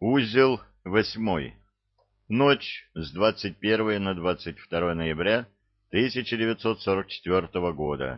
Узел 8. Ночь с 21 на 22 ноября 1944 года.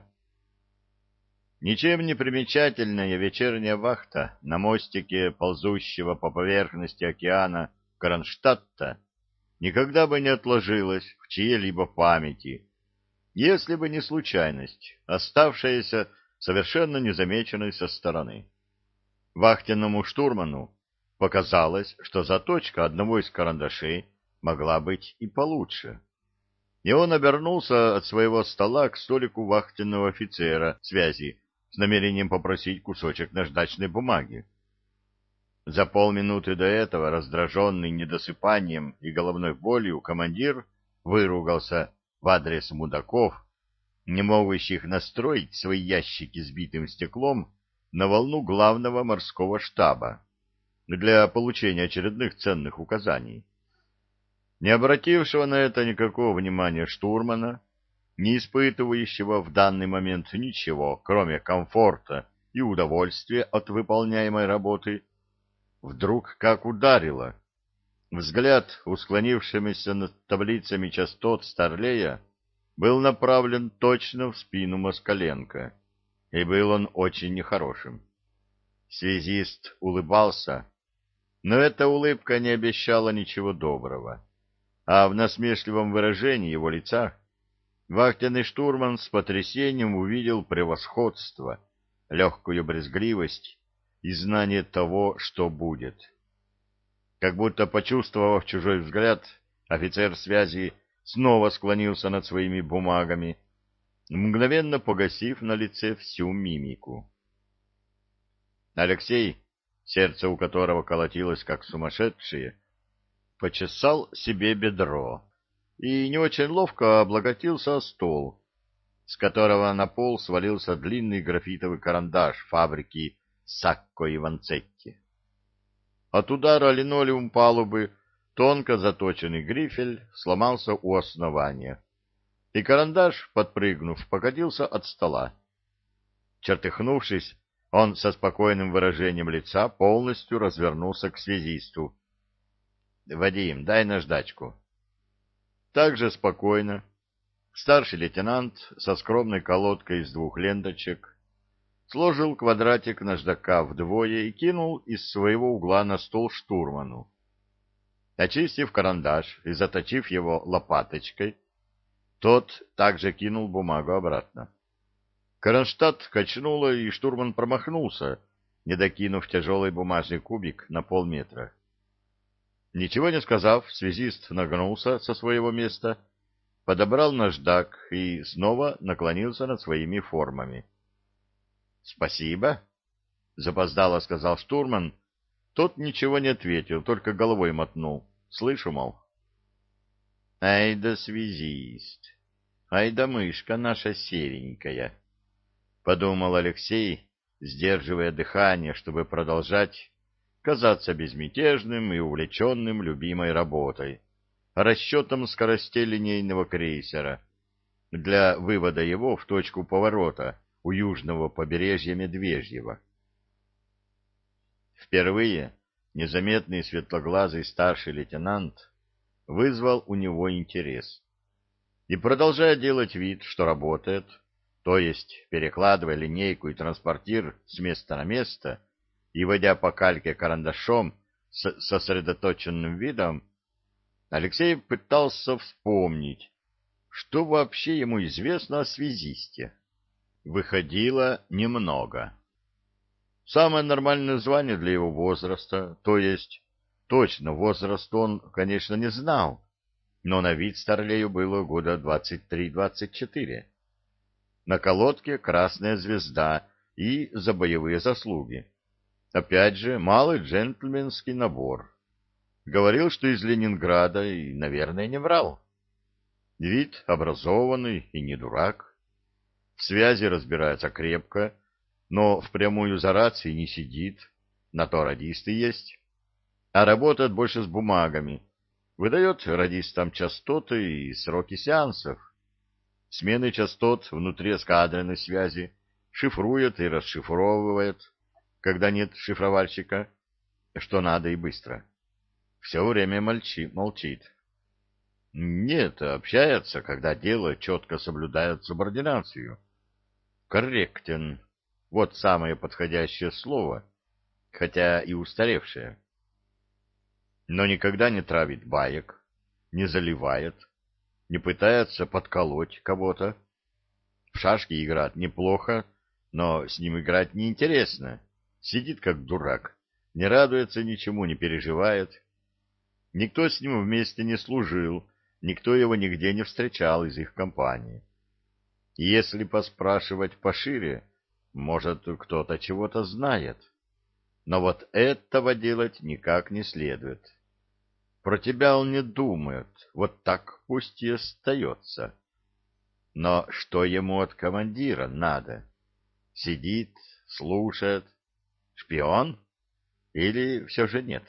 Ничем не примечательная вечерняя вахта на мостике ползущего по поверхности океана Кронштадта никогда бы не отложилась в чьей-либо памяти, если бы не случайность, оставшаяся совершенно незамеченной со стороны. Вахтенному штурману показалось, что заточка одного из карандашей могла быть и получше. И он обернулся от своего стола к столику вахтенного офицера связи с намерением попросить кусочек наждачной бумаги. За полминуты до этого, раздраженный недосыпанием и головной болью, командир выругался в адрес мудаков, не могущих настроить свои ящики с битым стеклом на волну главного морского штаба для получения очередных ценных указаний. Не обратившего на это никакого внимания штурмана, не испытывающего в данный момент ничего, кроме комфорта и удовольствия от выполняемой работы, вдруг как ударило. Взгляд, усклонившимися над таблицами частот Старлея, был направлен точно в спину Москаленко, и был он очень нехорошим. Связист улыбался, но эта улыбка не обещала ничего доброго, а в насмешливом выражении его лица вахтенный штурман с потрясением увидел превосходство, легкую брезгливость и знание того, что будет. Как будто почувствовав чужой взгляд, офицер связи снова склонился над своими бумагами, мгновенно погасив на лице всю мимику. Алексей, сердце у которого колотилось как сумасшедшее, почесал себе бедро и не очень ловко облокотился о стол, с которого на пол свалился длинный графитовый карандаш фабрики Сакко и Ванцетти. От удара линолеум палубы тонко заточенный грифель сломался у основания, и карандаш, подпрыгнув, покатился от стола. Чертыхнувшись, он со спокойным выражением лица полностью развернулся к связисту. — Вадим, дай наждачку. Так же спокойно старший лейтенант со скромной колодкой из 2 ленточек сложил квадратик наждака вдвое и кинул из своего угла на стол штурману. Очистив карандаш и заточив его лопаточкой, тот также кинул бумагу обратно. Кронштадт качнуло, и штурман промахнулся, не докинув тяжелый бумажный кубик на полметра. Ничего не сказав, связист нагнулся со своего места, подобрал наждак и снова наклонился над своими формами. — Спасибо, — запоздало сказал штурман. Тот ничего не ответил, только головой мотнул. Слышу, мол. — Ай да связист, ай да мышка наша серенькая, — подумал Алексей, сдерживая дыхание, чтобы продолжать казаться безмятежным и увлеченным любимой работой, расчетом скоростей линейного крейсера для вывода его в точку поворота у южного побережья Медвежьего. Впервые незаметный светлоглазый старший лейтенант вызвал у него интерес. И, продолжая делать вид, что работает, то есть перекладывая линейку и транспортир с места на место и водя по кальке карандашом с сосредоточенным видом, Алексей пытался вспомнить, что вообще ему известно о связисте. Выходило немного. Самое нормальное звание для его возраста, то есть точно возраст он, конечно, не знал, но на вид Старлею было года 23-24. На колодке красная звезда и за боевые заслуги. Опять же, малый джентльменский набор. Говорил, что из Ленинграда, и, наверное, не врал. Вид образованный и не дурак. В связи разбирается крепко, но впрямую за рацией не сидит, на то радисты есть. А работает больше с бумагами. Выдает радистам частоты и сроки сеансов. Смены частот внутри эскадренной связи шифрует и расшифровывает, когда нет шифровальщика, что надо и быстро. все время молчит. Нет, общается, когда дело четко соблюдает субординацию. Корректен. Вот самое подходящее слово, хотя и устаревшее. Но никогда не травит баек, не заливает, не пытается подколоть кого-то. В шашки играет неплохо, но с ним играть неинтересно. Сидит как дурак, не радуется ничему, не переживает. Никто с ним вместе не служил, никто его нигде не встречал из их компании. И если поспрашивать пошире, может, кто-то чего-то знает. Но вот этого делать никак не следует. Про тебя он не думает, вот так пусть и остается. Но что ему от командира надо? Сидит, слушает. Шпион? Или все же нет?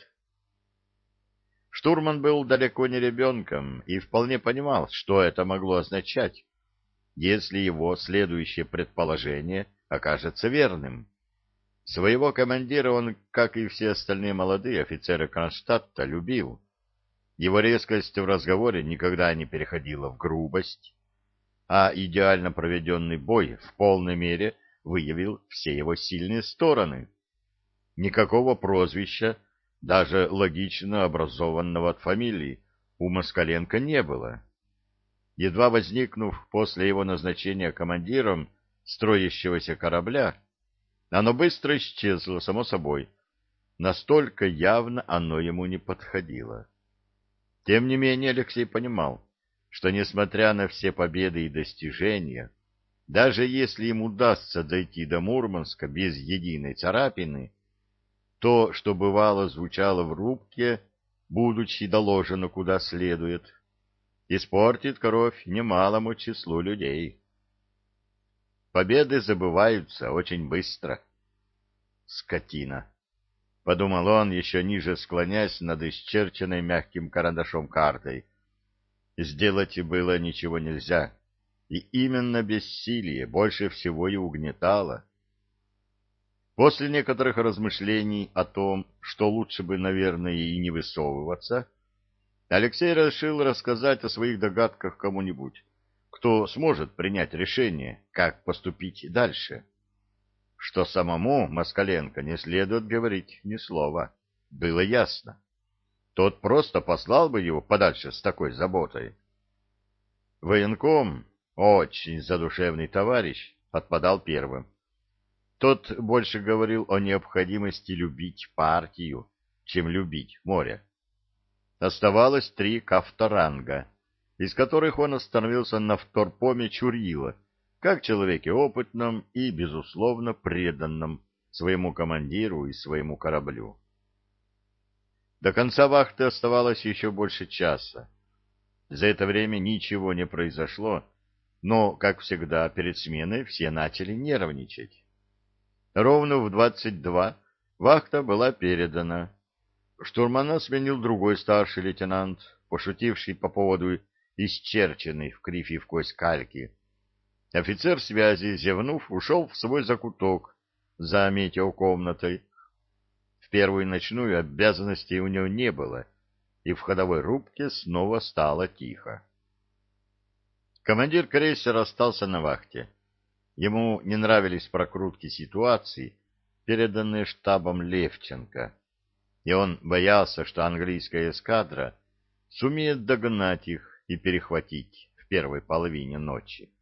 Штурман был далеко не ребенком и вполне понимал, что это могло означать, если его следующее предположение окажется верным. Своего командира он, как и все остальные молодые офицеры Кронштадта, любил. Его резкость в разговоре никогда не переходила в грубость, а идеально проведенный бой в полной мере выявил все его сильные стороны. Никакого прозвища, даже логично образованного от фамилии, у Москаленко не было. Едва возникнув после его назначения командиром строящегося корабля, оно быстро исчезло само собой, настолько явно оно ему не подходило. Тем не менее Алексей понимал, что, несмотря на все победы и достижения, даже если им удастся дойти до Мурманска без единой царапины, то, что бывало звучало в рубке, будучи доложено куда следует, испортит кровь немалому числу людей. Победы забываются очень быстро. Скотина! — подумал он, еще ниже склонясь над исчерченной мягким карандашом картой. Сделать было ничего нельзя, и именно бессилие больше всего и угнетало. После некоторых размышлений о том, что лучше бы, наверное, и не высовываться, Алексей решил рассказать о своих догадках кому-нибудь, кто сможет принять решение, как поступить дальше. Что самому Москаленко не следует говорить ни слова, было ясно. Тот просто послал бы его подальше с такой заботой. Военком, очень задушевный товарищ, отпадал первым. Тот больше говорил о необходимости любить партию, чем любить море. Оставалось 3 кавторанга, из которых он остановился на вторпоме Чурила, как человеке опытном и, безусловно, преданном своему командиру и своему кораблю. До конца вахты оставалось еще больше часа. За это время ничего не произошло, но, как всегда, перед сменой все начали нервничать. Ровно в 22 вахта была передана. Штурмана сменил другой старший лейтенант, пошутивший по поводу исчерченной в кривь и в кость кальки. Офицер связи, зевнув, ушел в свой закуток за метеокомнатой. В первую ночную обязанностей у него не было, и в ходовой рубке снова стало тихо. Командир крейсера остался на вахте. Ему не нравились прокрутки ситуаций, переданные штабом Левченко, и он боялся, что английская эскадра сумеет догнать их и перехватить в первой половине ночи.